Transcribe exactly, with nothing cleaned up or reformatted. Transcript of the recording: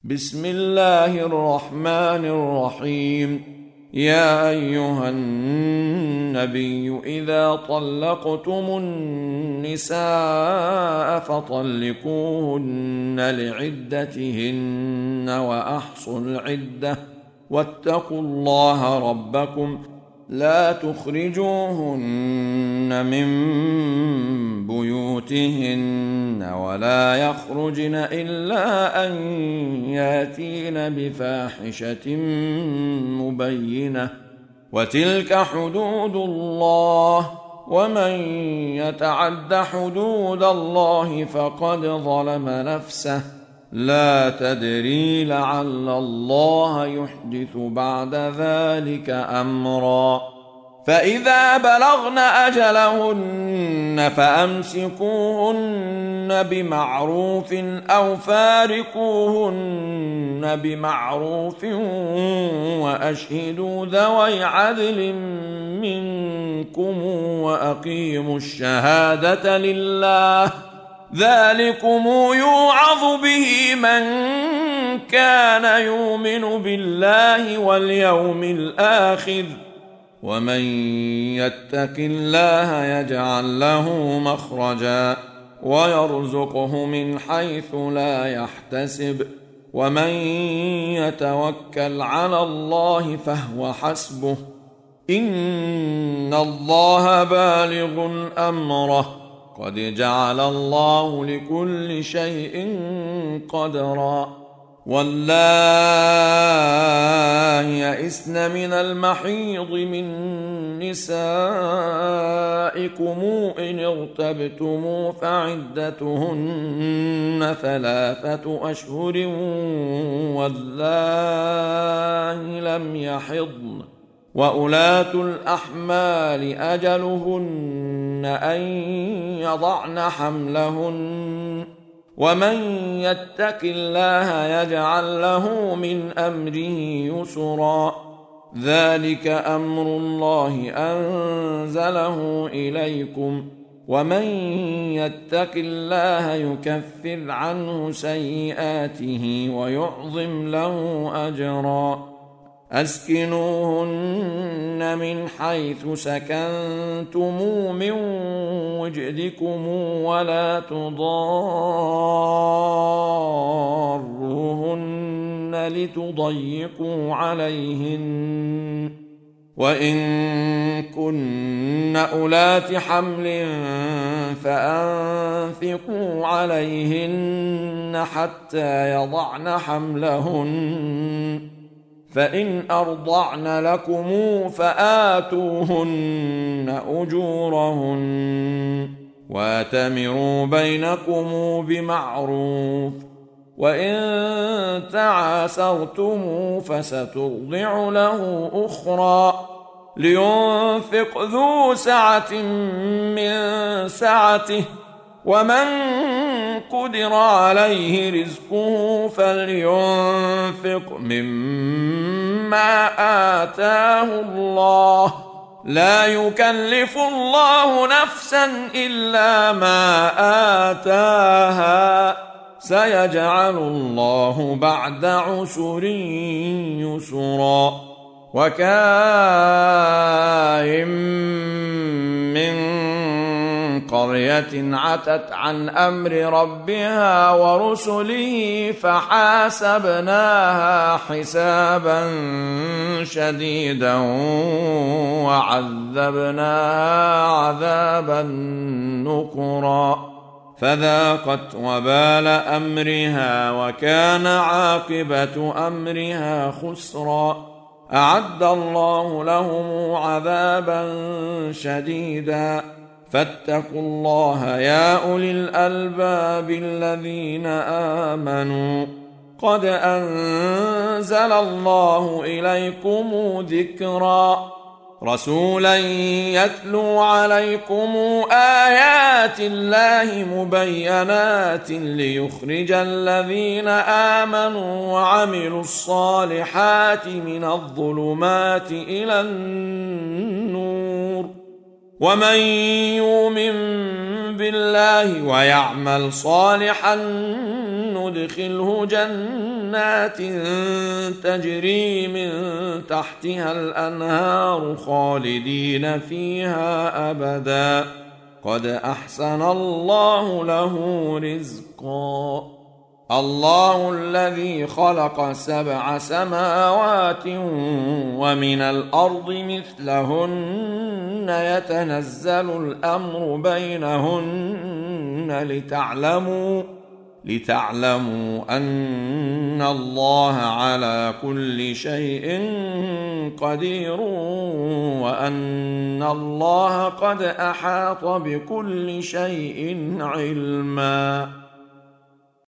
بسم الله الرحمن الرحيم. يا أيها النبي إذا طلقتم النساء فطلقوهن لعدتهن وأحصوا العدة واتقوا الله ربكم لا تخرجوهن من بيوتهن ولا يخرجن إلا أن ياتين بفاحشة مبينة وتلك حدود الله ومن يتعد حدود الله فقد ظلم نفسه لا تدري لعل الله يحدث بعد ذلك أمرا. فإذا بلغن أجلهن فأمسكوهن بمعروف أو فارقوهن بمعروف وأشهدوا ذوي عدل منكم وأقيموا الشهادة لله ذلكم يوعظ به من كان يؤمن بالله واليوم الآخر ومن يتق الله يجعل له مخرجا ويرزقه من حيث لا يحتسب ومن يتوكل على الله فهو حسبه إن الله بالغ أمره قد جعل الله لكل شيء قدرا. واللائي يئسن من المحيض من نسائكم إن ارتبتم فعدتهن ثلاثة أشهر واللائي لم يحضن وأولاة الأحمال أجلهن أن يضعن حملهن ومن يتق الله يجعل له من أمره يسرا ذلك أمر الله أنزله إليكم ومن يتق الله يكفر عنه سيئاته ويعظم له أجرا. أسكنوهن من حيث سكنتم من وجدكم ولا تضاروهن لتضيقوا عليهن وإن كن أولات حمل فأنفقوا عليهن حتى يضعن حملهن فإن أرضعن لكم فآتوهن أجورهن واتمروا بينكم بمعروف وإن تعاسرتم فسترضع له أخرى لينفق ذو سعة من سعته ومن قدر عليه رزقه فلينفق مما آتاه الله لا يكلف الله نفسا إلا ما آتاها سيجعل الله بعد عسر يسرا. وكاين من قرية عتت عن أمر ربها ورسله فحاسبناها حسابا شديدا وعذبناها عذابا نكرا فذاقت وبال أمرها وكان عاقبة أمرها خسرا. أعد الله لهم عذابا شديدا فاتقوا الله يا أولي الألباب الذين آمنوا قد أنزل الله إليكم ذكرا رسولا يتلو عليكم آيات الله مبينات ليخرج الذين آمنوا وعملوا الصالحات من الظلمات إلى النور ومن يؤمن بالله ويعمل صالحا ندخله جنات تجري من تحتها الأنهار خالدين فيها أبدا قد أحسن الله له رزقا. الله الذي خلق سبع سماوات ومن الأرض مثلهن يتنزل الأمر بينهن لتعلموا لتعلموا أن الله على كل شيء قدير وأن الله قد أحاط بكل شيء علما.